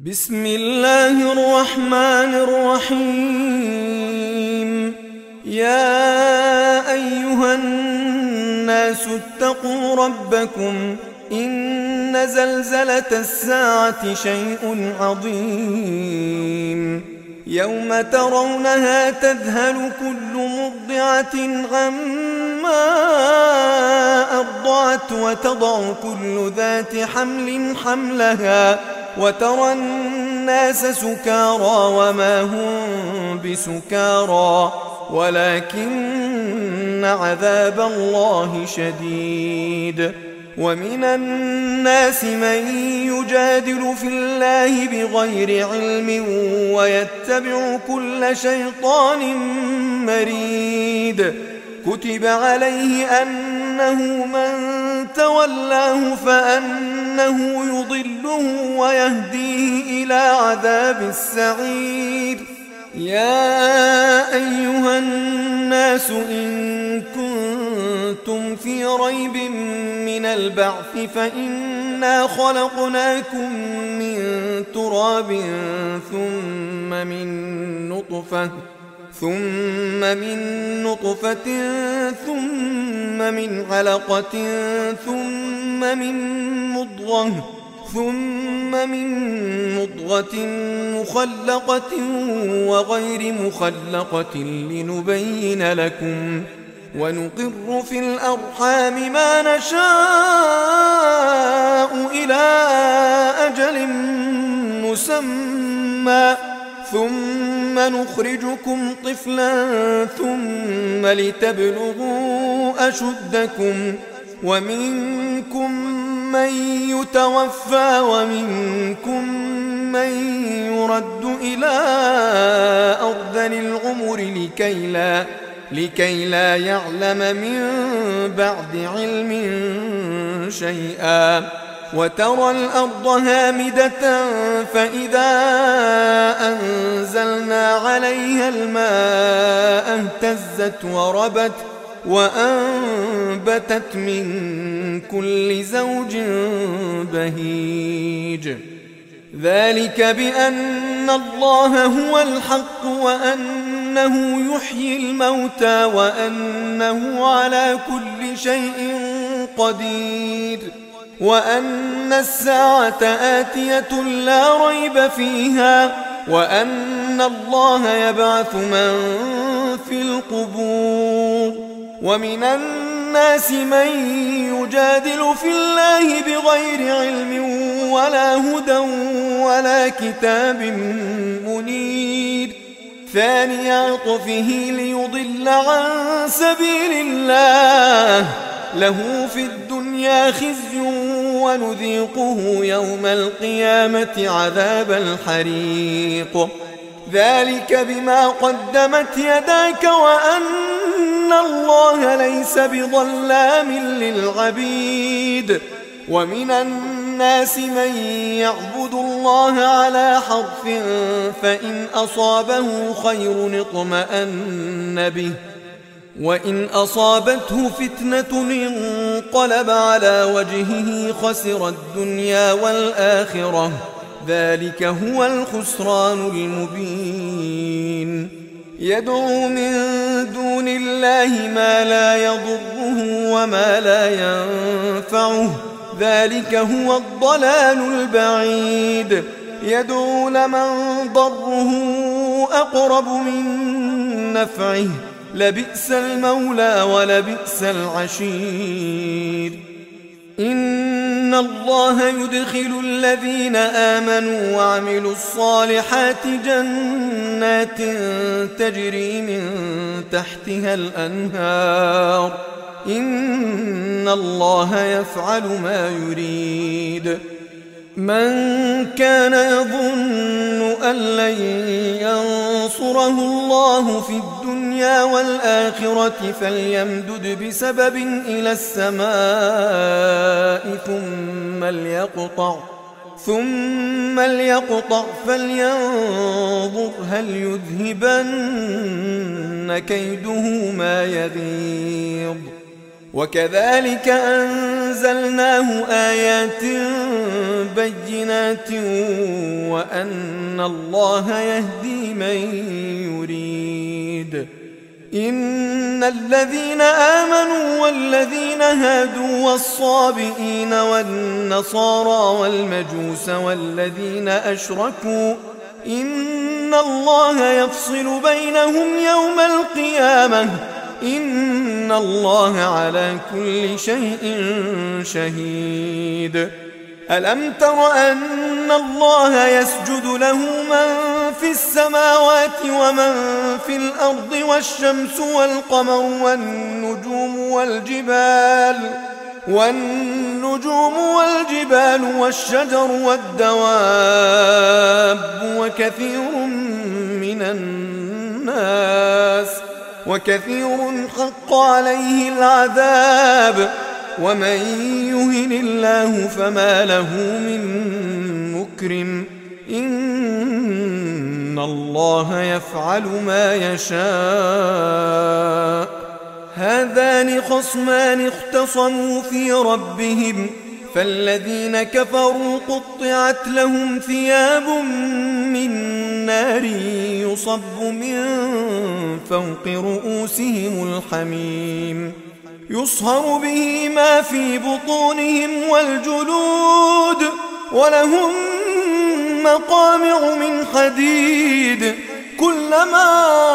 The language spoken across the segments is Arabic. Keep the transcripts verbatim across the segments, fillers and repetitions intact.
بسم الله الرحمن الرحيم. يا أيها الناس اتقوا ربكم إن زلزلة الساعة شيء عظيم. يوم ترونها تذهل كل مرضعة عما أرضعت وتضع كل ذات حمل حملها وترى الناس سكارى وما هم بسكارى ولكن عذاب الله شديد. ومن الناس من يجادل في الله بغير علم ويتبع كل شيطان مريد. كتب عليه أنه من تولاه فأنه يضله ويهديه إلى عذاب السعير. يا أيها الناس إن كنتم في ريب من البعث فإنا خلقناكم من تراب ثم من نطفة ثم من نطفة ثم من علقة ثم من مضغة ثم من مضغة مخلقة وغير مخلقة لنبين لكم ونقر في الأرحام ما نشاء إلى أجل مسمى ثم نخرجكم طفلا ثم لتبلغوا أشدكم ومنكم من يتوفى ومنكم من يرد إلى أرذل العمر لكي لا, لكي لا يعلم من بعد علم شيئا. وترى الأرض هامدة فإذا أنزلنا عليها الماء اهتزت وربت وأنبتت من كل زوج بهيج. ذلك بأن الله هو الحق وأنه يحيي الموتى وأنه على كل شيء قدير وأن الساعة آتية لا ريب فيها وأن الله يبعث من في القبور. ومن الناس من يجادل في الله بغير علم ولا هدى ولا كتاب منير. ثاني عطفه ليضل عن سبيل الله له في الدنيا خزي ونذيقه يوم القيامة عذاب الحريق. ذلك بما قدمت يداك وأن الله ليس بظلام للعبيد. ومن الناس من يعبد الله على حرف فإن أصابه خير اطمأن به وإن أصابته فتنة انقلب على وجهه خسر الدنيا والآخرة. ذلك هو الخسران المبين. يدعو من دون الله ما لا يضره وما لا ينفعه ذلك هو الضلال البعيد. يدعو لمن ضره أقرب من نفعه لبئس المولى ولبئس العشير. إن الله يدخل الذين آمنوا وعملوا الصالحات جنات تجري من تحتها الأنهار. إن الله يفعل ما يريد. من كان يظن أن لن ينصره الله في الدنيا والآخرة فليمدد بسبب إلى السماء ثم ليقطع ثم ليقطع فلينظر هل يذهبن كيده ما يغيظ. وكذلك أنزلناه آيات بينات وأن الله يهدي من يريد. إن الذين آمنوا والذين هادوا والصابئين والنصارى والمجوس والذين أشركوا إن الله يفصل بينهم يوم القيامة إن الله على كل شيء شهيد. ألم تر أن الله يسجد له من في السماوات ومن في الأرض والشمس والقمر والنجوم والجبال والنجوم والجبال والشجر والدواب وكثير من الناس وكثير حق عليه العذاب ومن يهن الله فما له من مكرم إن الله يفعل ما يشاء. هذان خصمان اختصموا في ربهم فالذين كفروا قطعت لهم ثياب من نار يصب من فوق رؤوسهم الحميم يصهر به ما في بطونهم والجلود ولهم مقامع من حديد كلما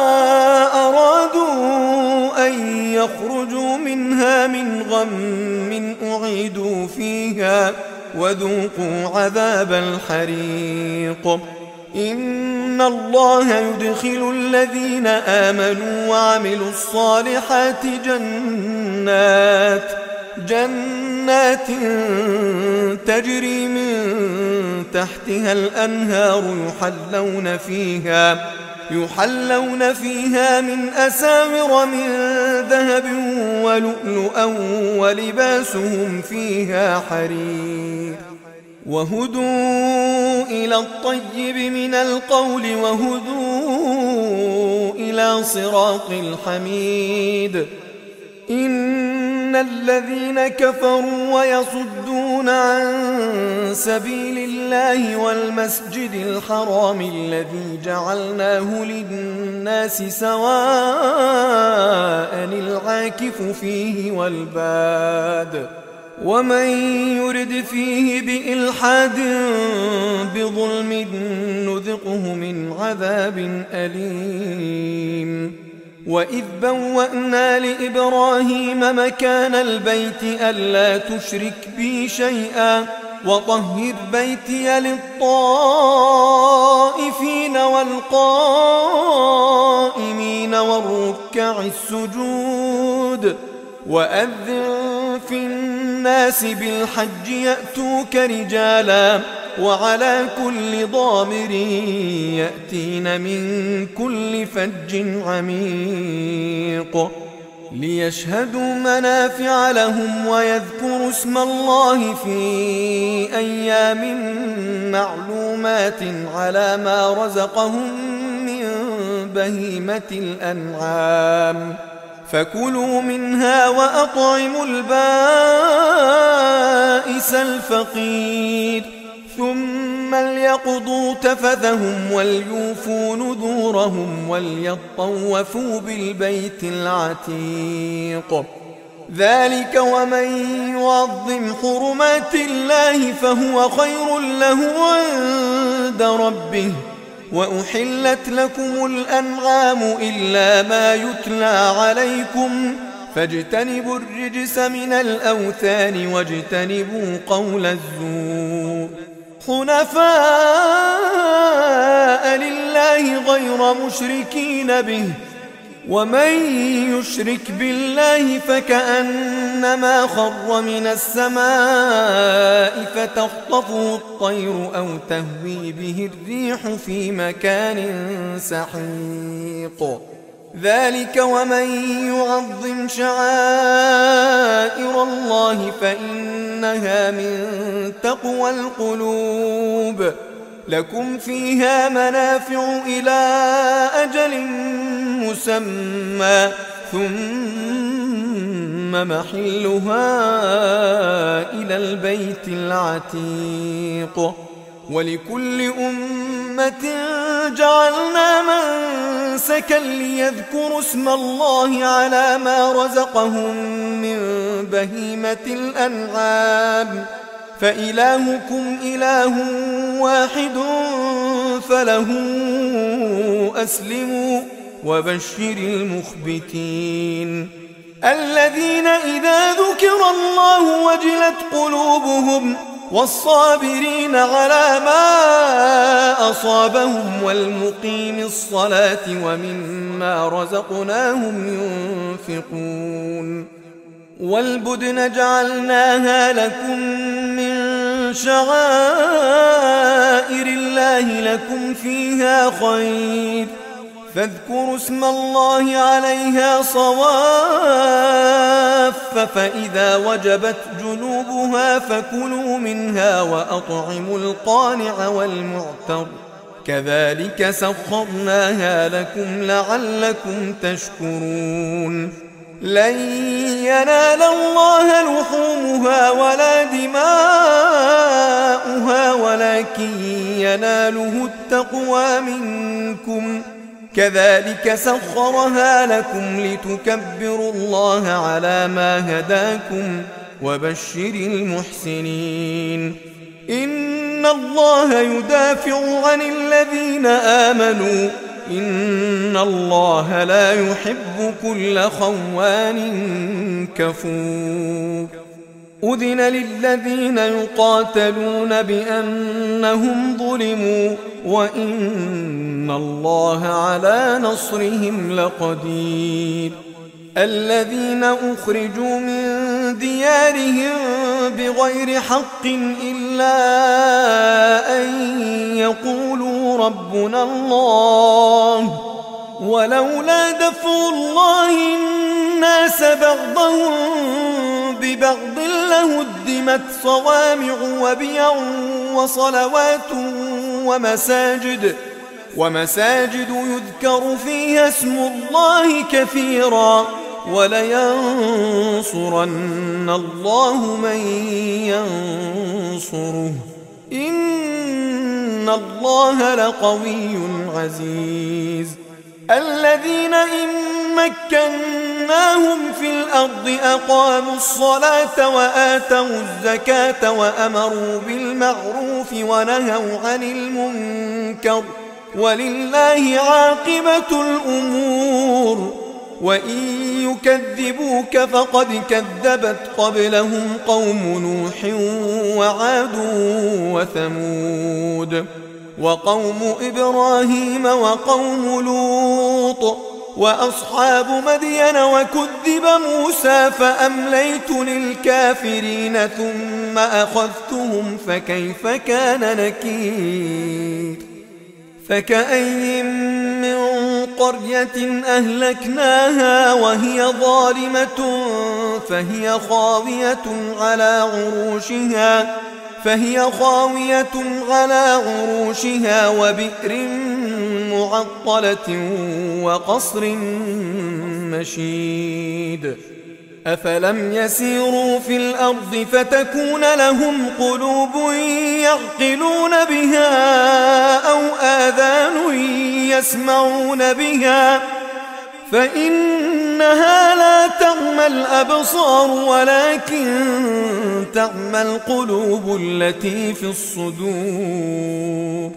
أرادوا أن يخرجوا منها من غم أعيدوا فيها وذوقوا عذاب الحريق. إن الله يدخل الذين آمنوا وعملوا الصالحات جنات جنات تجري من تحتها الأنهار يحلون فيها يحلون فيها من أساور من ذهب ولؤلؤا ولباسهم فيها حرير وهدوا إلى الطيب من القول وهدوا إلى صراط الحميد. إن الذين كفروا ويصدون عن سبيل الله والمسجد الحرام الذي جعلناه للناس سواء العاكف فيه والباد ومن يرد فيه بإلحاد بظلم نذقه من عذاب أليم. وإذ بوأنا لإبراهيم مكان البيت ألا تشرك بي شيئا وطهر بيتي للطائفين والقائمين والركع السجود وأذن في الناس بالحج يأتوك رجالا وعلى كل ضامر يأتين من كل فج عميق ليشهدوا منافع لهم ويذكروا اسم الله في أيام معلومات على ما رزقهم من بهيمة الأنعام فكلوا منها وأطعموا البائس الفقير ثم ليقضوا تفثهم وليوفوا نذورهم وليطوفوا بالبيت العتيق. ذلك ومن يعظم حرمات الله فهو خير له عند ربه. وأحلت لكم الأنعام إلا ما يتلى عليكم فاجتنبوا الرجس من الأوثان واجتنبوا قول الزور حنفاء لله غير مشركين به ومن يشرك بالله فكأنما خر من السماء فتخطفه الطير أو تهوي به الريح في مكان سحيق. ذلك ومن يعظم شعائر الله فإنها من تقوى القلوب. لكم فيها منافع إلى أجل مسمى ثم ثم محلها إلى البيت العتيق. ولكل أمة جعلنا منسكا ليذكروا اسم الله على ما رزقهم من بهيمة الأنعام، فإلهكم إله واحد فله أسلموا وبشر المخبتين الذين إذا ذكر الله وجلت قلوبهم والصابرين على ما أصابهم والمقيم الصلاة ومما رزقناهم ينفقون. والبدن جعلناها لكم من شعائر الله لكم فيها خير، فاذكروا اسم الله عليها صواف، فإذا وجبت جنوبها فكلوا منها وأطعموا القانع والمعتر، كذلك سخرناها لكم لعلكم تشكرون. لن ينال الله لحومها ولا دماؤها ولكن يناله التقوى منكم، كذلك سخرها لكم لتكبروا الله على ما هداكم وبشر المحسنين. إن الله يدافع عن الذين آمنوا إن الله لا يحب كل خوان كفور. أذن للذين يقاتلون بأنهم ظلموا وإن الله على نصرهم لقدير. الذين أخرجوا من ديارهم بغير حق إلا أن يقولوا ربنا الله، ولولا دفع الله الناس بعضهم ببعض لهدمت صوامع وبيع وصلوات ومساجد ومساجد يذكر فيها اسم الله كثيرا، ولينصرن الله من ينصره إن الله لقوي عزيز. الذين إن مكناهم في الأرض أقاموا الصلاة وآتوا الزكاة وأمروا بالمعروف ونهوا عن المنكر، ولله عاقبة الأمور. وإن يكذبوك فقد كذبت قبلهم قوم نوح وعاد وثمود وقوم إبراهيم وقوم لوط وأصحاب مدين، وكذب موسى فأمليت للكافرين ثم أخذتهم فكيف كان نكير. فكأي من قرية أهلكناها وهي ظالمة فهي خاوية على عروشها فهي خاوية على عروشها وبئر معطلة وقصر مشيد. أفلم يسيروا في الأرض فتكون لهم قلوب يعقلون بها أو آذان يسمعون بها، فإنها لا تعمى الأبصار ولكن تعمى القلوب التي في الصدور.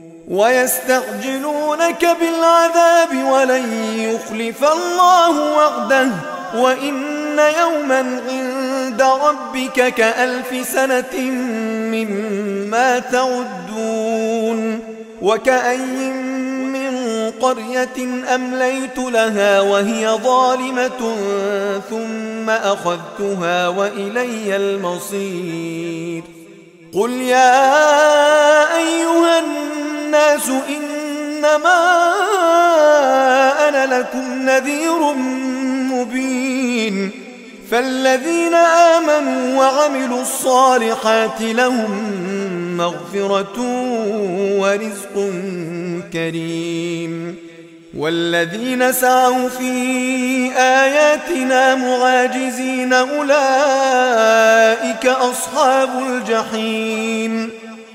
ويستعجلونك بالعذاب ولن يخلف الله وعده وإن يوما عند ربك كألف سنة مما تعدون. وكأي من قرية أمليت لها وهي ظالمة ثم أخذتها وإلي المصير. قل يا أيها الناس إنما أنا لكم نذير مبين، فالذين آمنوا وعملوا الصالحات لهم مغفرة ورزق كريم. والذين سعوا في آياتنا معاجزين أولئك أصحاب الجحيم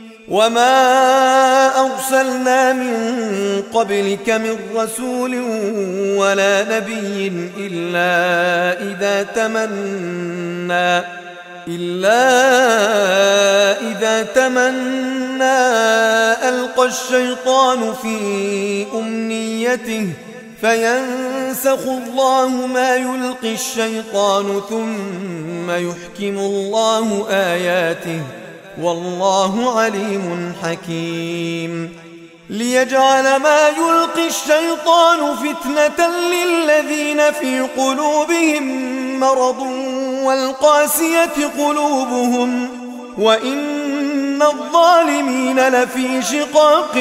وما أرسلنا من قبلك من رسول ولا نبي إلا إذا تمنى إلا إذا تمنى ألقى الشيطان في أمنيته فينسخ الله ما يلقي الشيطان ثم يحكم الله آياته والله عليم حكيم ليجعل ما يلقي الشيطان فتنة للذين في قلوبهم مرض والقاسية قلوبهم وإن الظالمين لفي شقاق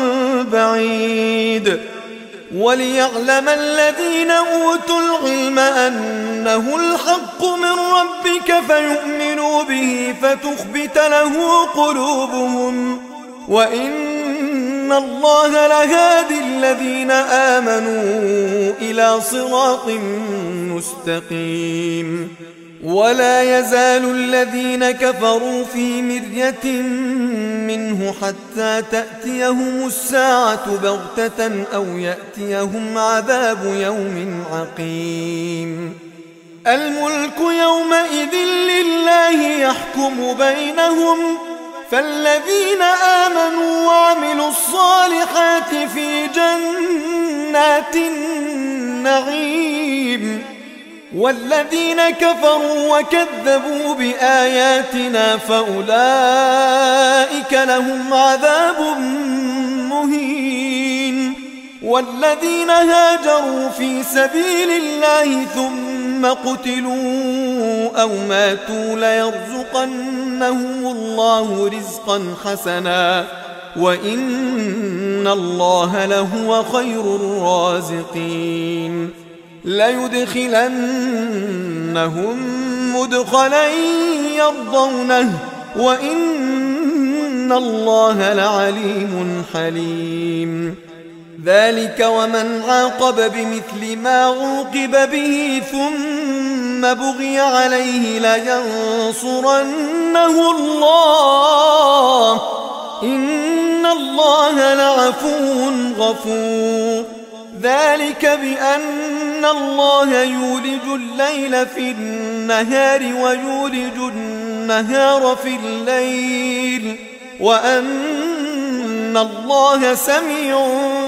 بعيد وليعلم الذين أوتوا العلم أنه الحق من ربك فيؤمنوا به فتخبت له قلوبهم وإن الله لهادي الذين آمنوا إلى صراط مستقيم ولا يزال الذين كفروا في مرية منه حتى تأتيهم الساعة بغتة أو يأتيهم عذاب يوم عقيم الملك يومئذ لله يحكم بينهم فالذين آمنوا وعملوا الصالحات في جنات النعيم والذين كفروا وكذبوا بآياتنا فأولئك لهم عذاب مهين والذين هاجروا في سبيل الله ثم قتلوا أو ماتوا ليرزقنهم الله رزقا حسنا وإن الله لهو خير الرازقين ليدخلنهم مدخلا يرضونه وإن الله لعليم حليم ذلك ومن عاقب بمثل ما عوقب به ثم بغي عليه لينصرنه الله إن الله لعفو غفور ذلك بأن الله يولج الليل في النهار ويولج النهار في الليل وأن الله سميع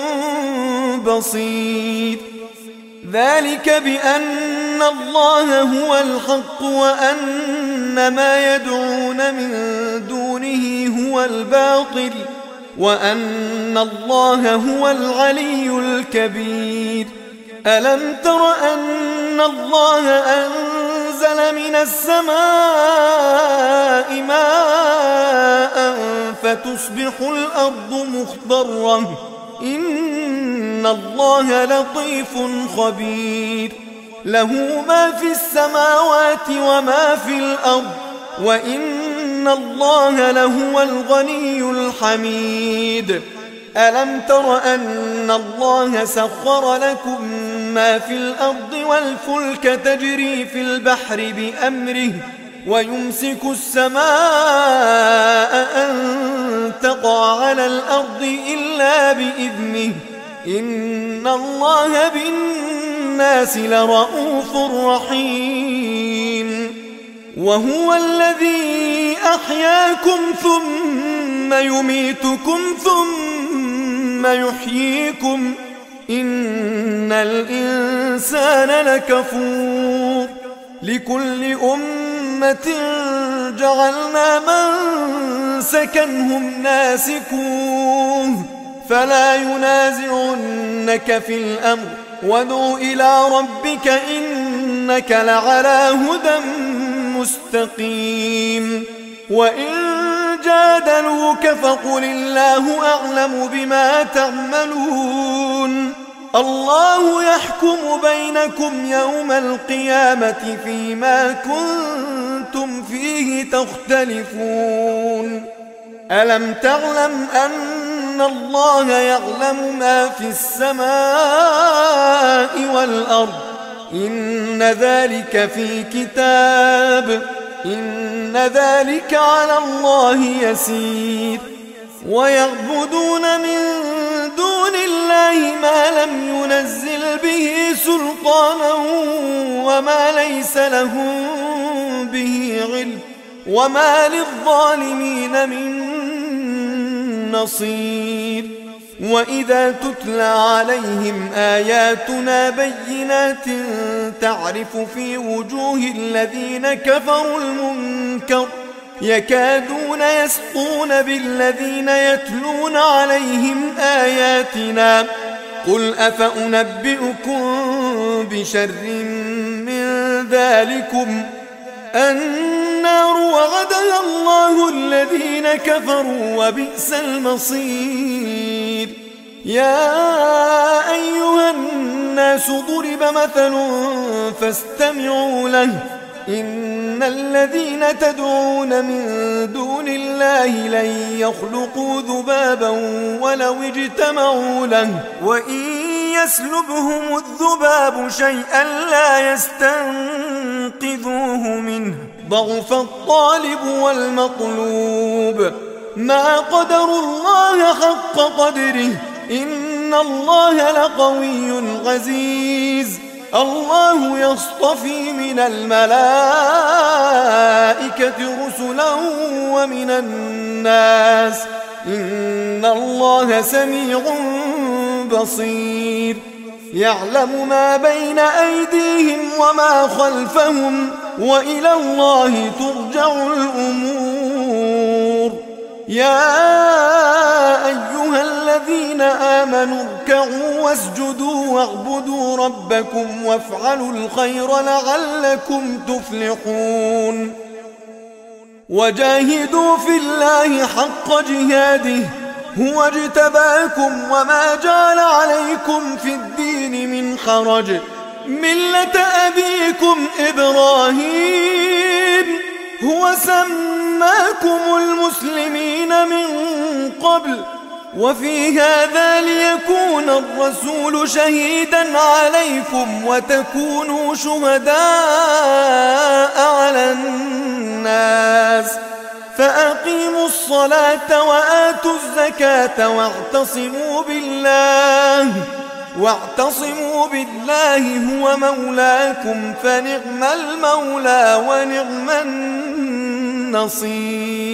بصير ذلك بأن الله هو الحق وأن ما يدعون من دونه هو الباطل وأن الله هو العلي الكبير ألم تر أن الله أنزل من السماء ماء فتصبح الأرض مخضرة إن الله لطيف خبير له ما في السماوات وما في الأرض وإن الله لهو الغني الحميد ألم تر أن الله سخر لكم ما في الأرض والفلك تجري في البحر بأمره ويمسك السماء أن تقع على الأرض إلا بإذنه إن الله بالناس لرؤوف رحيم وهو الذي أحياكم ثم يميتكم ثم يحييكم إن الإنسان لكفور لكل أمة جعلنا منسكا هم ناسكوه فلا ينازعنك في الأمر وادع إلى ربك إنك لعلى هدى مستقيم وإن جادلوك فقل الله أعلم بما تعملون الله يحكم بينكم يوم القيامة فيما كنتم فيه تختلفون ألم تعلم أن الله يعلم ما في السماء والأرض إن ذلك في كتاب إن ذلك على الله يسير ويعبدون من دون الله ما لم ينزل به سلطانا وما ليس لهم به علم وما للظالمين من نصير وإذا تتلى عليهم آياتنا بينات تعرف في وجوه الذين كفروا المنكر يكادون يسطون بالذين يتلون عليهم آياتنا قل أفأنبئكم بشر من ذلكم النار وعدها الله الذين كفروا وبئس المصير يا أيها الناس ضرب مثل فاستمعوا له إن الذين تدعون من دون الله لن يخلقوا ذبابا ولو اجتمعوا له وإن يسلبهم الذباب شيئا لا يستنقذوه منه ضعف الطالب والمطلوب ما قدروا الله حق قدره إن الله لقوي عزيز الله يصطفي من الملائكة رسلا ومن الناس إن الله سميع بصير يعلم ما بين أيديهم وما خلفهم وإلى الله ترجع الأمور يا أيها الذين آمنوا اركعوا واسجدوا واعبدوا ربكم وافعلوا الخير لعلكم تفلحون وجاهدوا في الله حق جهاده هو اجتباكم وما جعل عليكم في الدين من حرج ملة أبيكم إبراهيم هو سماكم المسلمين من قبل وفي هذا ليكون الرسول شهيدا عليكم وتكونوا شهداء على الناس فأقيموا الصلاة وآتوا الزكاة واعتصموا بالله واعتصموا بالله هو مولاكم فنعم المولى ونعم النصير